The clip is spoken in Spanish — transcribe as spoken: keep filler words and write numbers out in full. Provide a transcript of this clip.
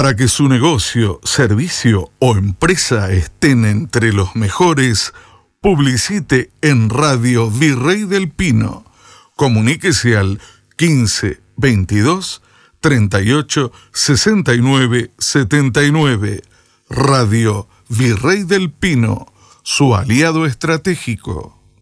Para que su negocio, servicio o empresa estén entre los mejores, publicite en Radio Virrey del Pino. Comuníquese al quince veintidós treinta y ocho sesenta y nueve setenta y nueve. Radio Virrey del Pino, su aliado estratégico.